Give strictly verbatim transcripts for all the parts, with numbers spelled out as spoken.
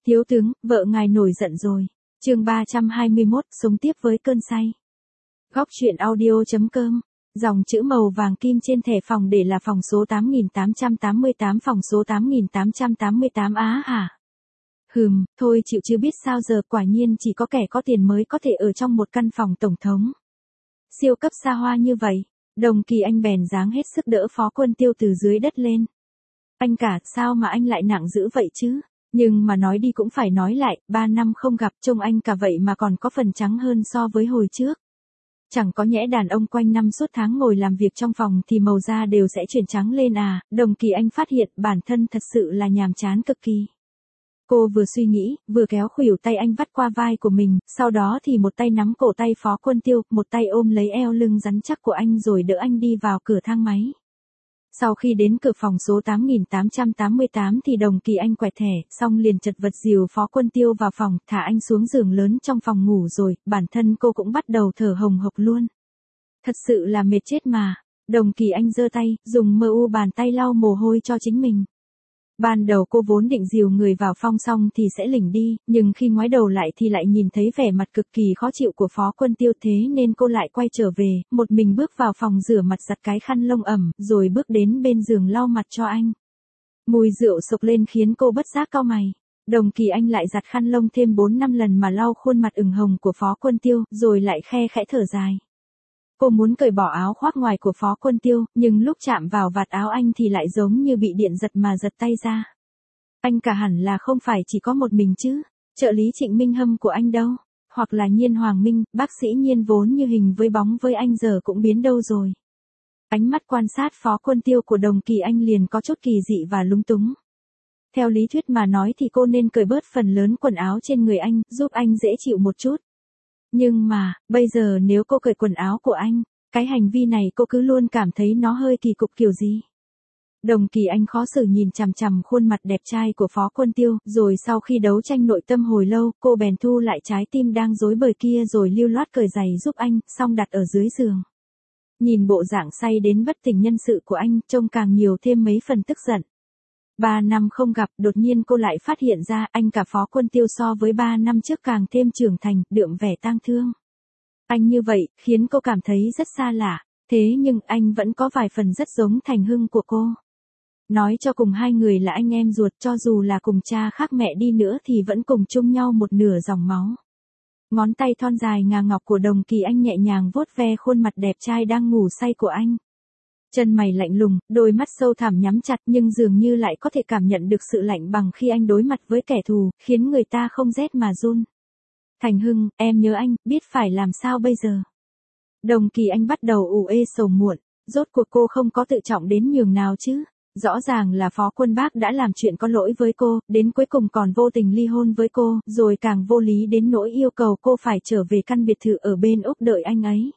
Thiếu tướng, vợ ngài nổi giận rồi. Chương ba trăm hai mươi mốt, sống tiếp với cơn say. Góc truyện audio chấm com. Dòng chữ màu vàng kim trên thẻ phòng để là phòng số tám nghìn tám trăm tám mươi tám, phòng số tám nghìn tám trăm tám mươi tám á hả? Hừm, thôi chịu chứ biết sao giờ, quả nhiên chỉ có kẻ có tiền mới có thể ở trong một căn phòng tổng thống siêu cấp xa hoa như vậy. Đồng Kỳ Anh bèn dáng hết sức đỡ Phó Quân Tiêu từ dưới đất lên. Anh cả, sao mà anh lại nặng dữ vậy chứ? Nhưng mà nói đi cũng phải nói lại, ba năm không gặp trông anh cả vậy mà còn có phần trắng hơn so với hồi trước. Chẳng có nhẽ đàn ông quanh năm suốt tháng ngồi làm việc trong phòng thì màu da đều sẽ chuyển trắng lên à? Đồng Kỳ Anh phát hiện bản thân thật sự là nhàm chán cực kỳ. Cô vừa suy nghĩ, vừa kéo khuỷu tay anh vắt qua vai của mình, sau đó thì một tay nắm cổ tay Phó Quân Tiêu, một tay ôm lấy eo lưng rắn chắc của anh rồi đỡ anh đi vào cửa thang máy. Sau khi đến cửa phòng số tám nghìn tám trăm tám mươi tám thì Đồng Kỳ Anh quẹt thẻ, xong liền chật vật dìu Phó Quân Tiêu vào phòng, thả anh xuống giường lớn trong phòng ngủ rồi, bản thân cô cũng bắt đầu thở hồng hộc luôn. Thật sự là mệt chết mà. Đồng Kỳ Anh giơ tay, dùng mờ u bàn tay lau mồ hôi cho chính mình. Ban đầu cô vốn định dìu người vào phòng xong thì sẽ lỉnh đi, nhưng khi ngoái đầu lại thì lại nhìn thấy vẻ mặt cực kỳ khó chịu của Phó Quân Tiêu, thế nên cô lại quay trở về, một mình bước vào phòng rửa mặt giặt cái khăn lông ẩm, rồi bước đến bên giường lau mặt cho anh. Mùi rượu sộc lên khiến cô bất giác cau mày. Đồng Kỳ Anh lại giặt khăn lông thêm bốn năm lần mà lau khuôn mặt ửng hồng của Phó Quân Tiêu, rồi lại khe khẽ thở dài. Cô muốn cởi bỏ áo khoác ngoài của Phó Quân Tiêu, nhưng lúc chạm vào vạt áo anh thì lại giống như bị điện giật mà giật tay ra. Anh cả hẳn là không phải chỉ có một mình chứ, trợ lý Trịnh Minh Hâm của anh đâu, hoặc là Nhiên Hoàng Minh, bác sĩ Nhiên vốn như hình với bóng với anh giờ cũng biến đâu rồi. Ánh mắt quan sát Phó Quân Tiêu của Đồng Kỳ Anh liền có chút kỳ dị và lúng túng. Theo lý thuyết mà nói thì cô nên cởi bớt phần lớn quần áo trên người anh, giúp anh dễ chịu một chút. Nhưng mà, bây giờ nếu cô cởi quần áo của anh, cái hành vi này cô cứ luôn cảm thấy nó hơi kỳ cục kiểu gì. Đồng Kỳ Anh khó xử nhìn chằm chằm khuôn mặt đẹp trai của Phó Quân Tiêu, rồi sau khi đấu tranh nội tâm hồi lâu, cô bèn thu lại trái tim đang rối bời kia rồi lưu loát cởi giày giúp anh, xong đặt ở dưới giường. Nhìn bộ dạng say đến bất tỉnh nhân sự của anh, trông càng nhiều thêm mấy phần tức giận. Ba năm không gặp, đột nhiên cô lại phát hiện ra anh cả Phó Quân Tiêu so với ba năm trước càng thêm trưởng thành, đượm vẻ tang thương. Anh như vậy, khiến cô cảm thấy rất xa lạ, thế nhưng anh vẫn có vài phần rất giống Thành Hưng của cô. Nói cho cùng hai người là anh em ruột, cho dù là cùng cha khác mẹ đi nữa thì vẫn cùng chung nhau một nửa dòng máu. Ngón tay thon dài ngà ngọc của Đồng Kỳ Anh nhẹ nhàng vuốt ve khuôn mặt đẹp trai đang ngủ say của anh. Chân mày lạnh lùng, đôi mắt sâu thẳm nhắm chặt nhưng dường như lại có thể cảm nhận được sự lạnh bằng khi anh đối mặt với kẻ thù, khiến người ta không rét mà run. Thành Hưng, em nhớ anh, biết phải làm sao bây giờ. Đồng Kỳ Anh bắt đầu ủ ê sầu muộn, rốt cuộc cô không có tự trọng đến nhường nào chứ. Rõ ràng là Phó Quân Bác đã làm chuyện có lỗi với cô, đến cuối cùng còn vô tình ly hôn với cô, rồi càng vô lý đến nỗi yêu cầu cô phải trở về căn biệt thự ở bên Úc đợi anh ấy.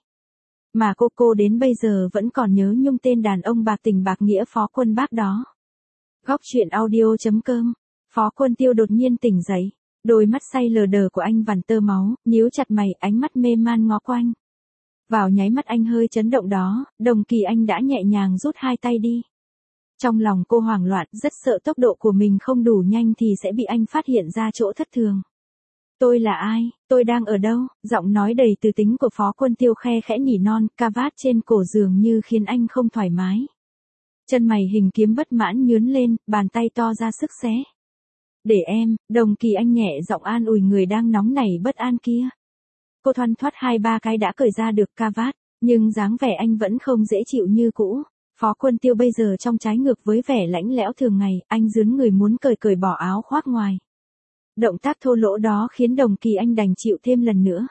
Mà cô cô đến bây giờ vẫn còn nhớ nhung tên đàn ông bạc tình bạc nghĩa Phó Quân Bác đó. Góc truyện audio chấm com. Phó Quân Tiêu đột nhiên tỉnh dậy, đôi mắt say lờ đờ của anh vằn tơ máu, nhíu chặt mày, ánh mắt mê man ngó quanh. Vào nháy mắt anh hơi chấn động đó, Đồng Kỳ Anh đã nhẹ nhàng rút hai tay đi. Trong lòng cô hoảng loạn, rất sợ tốc độ của mình không đủ nhanh thì sẽ bị anh phát hiện ra chỗ thất thường. Tôi là ai, tôi đang ở đâu? Giọng nói đầy từ tính của Phó Quân Tiêu khe khẽ nỉ non, ca vát trên cổ dường như khiến anh không thoải mái. Chân mày hình kiếm bất mãn nhướn lên, bàn tay to ra sức xé. Để em, Đồng Kỳ Anh nhẹ giọng an ủi người đang nóng nảy bất an kia. Cô thoăn thoắt hai ba cái đã cởi ra được ca vát, nhưng dáng vẻ anh vẫn không dễ chịu như cũ. Phó Quân Tiêu bây giờ trong trái ngược với vẻ lãnh lẽo thường ngày, anh dướn người muốn cởi cởi bỏ áo khoác ngoài. Động tác thô lỗ đó khiến Đồng Kỳ Anh đành chịu thêm lần nữa.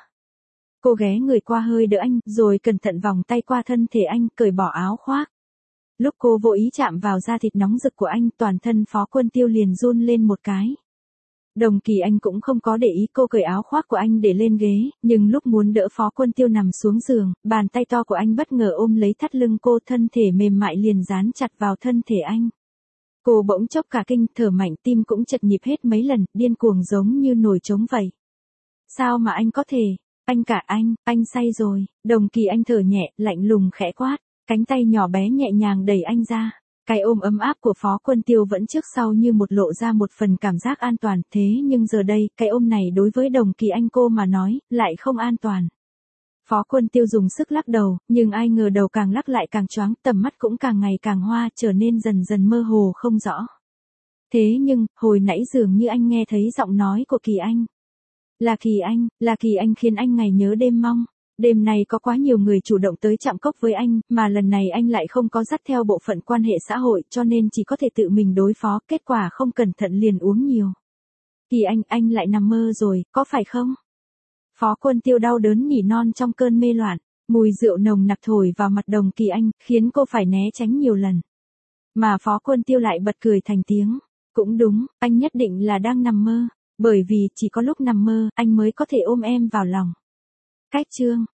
Cô ghé người qua hơi đỡ anh, rồi cẩn thận vòng tay qua thân thể anh, cởi bỏ áo khoác. Lúc cô vô ý chạm vào da thịt nóng rực của anh, toàn thân Phó Quân Tiêu liền run lên một cái. Đồng Kỳ Anh cũng không có để ý cô cởi áo khoác của anh để lên ghế, nhưng lúc muốn đỡ Phó Quân Tiêu nằm xuống giường, bàn tay to của anh bất ngờ ôm lấy thắt lưng cô, thân thể mềm mại liền dán chặt vào thân thể anh. Cô bỗng chốc cả kinh, thở mạnh, tim cũng chật nhịp hết mấy lần, điên cuồng giống như nổi trống vậy. Sao mà anh có thể, anh cả anh, anh say rồi. Đồng Kỳ Anh thở nhẹ, lạnh lùng khẽ quát, cánh tay nhỏ bé nhẹ nhàng đẩy anh ra. Cái ôm ấm áp của Phó Quân Tiêu vẫn trước sau như một lộ ra một phần cảm giác an toàn, thế nhưng giờ đây, cái ôm này đối với Đồng Kỳ Anh cô mà nói, lại không an toàn. Phó Quân Tiêu dùng sức lắc đầu, nhưng ai ngờ đầu càng lắc lại càng choáng, tầm mắt cũng càng ngày càng hoa, trở nên dần dần mơ hồ không rõ. Thế nhưng, hồi nãy dường như anh nghe thấy giọng nói của Kỳ Anh. Là Kỳ Anh, là Kỳ Anh khiến anh ngày nhớ đêm mong. Đêm này có quá nhiều người chủ động tới chạm cốc với anh, mà lần này anh lại không có dắt theo bộ phận quan hệ xã hội cho nên chỉ có thể tự mình đối phó, kết quả không cẩn thận liền uống nhiều. Kỳ Anh, anh lại nằm mơ rồi, có phải không? Phó Quân Tiêu đau đớn nỉ non trong cơn mê loạn, mùi rượu nồng nặc thổi vào mặt Đồng Kỳ Anh, khiến cô phải né tránh nhiều lần. Mà Phó Quân Tiêu lại bật cười thành tiếng. Cũng đúng, anh nhất định là đang nằm mơ, bởi vì chỉ có lúc nằm mơ, anh mới có thể ôm em vào lòng. Cách chương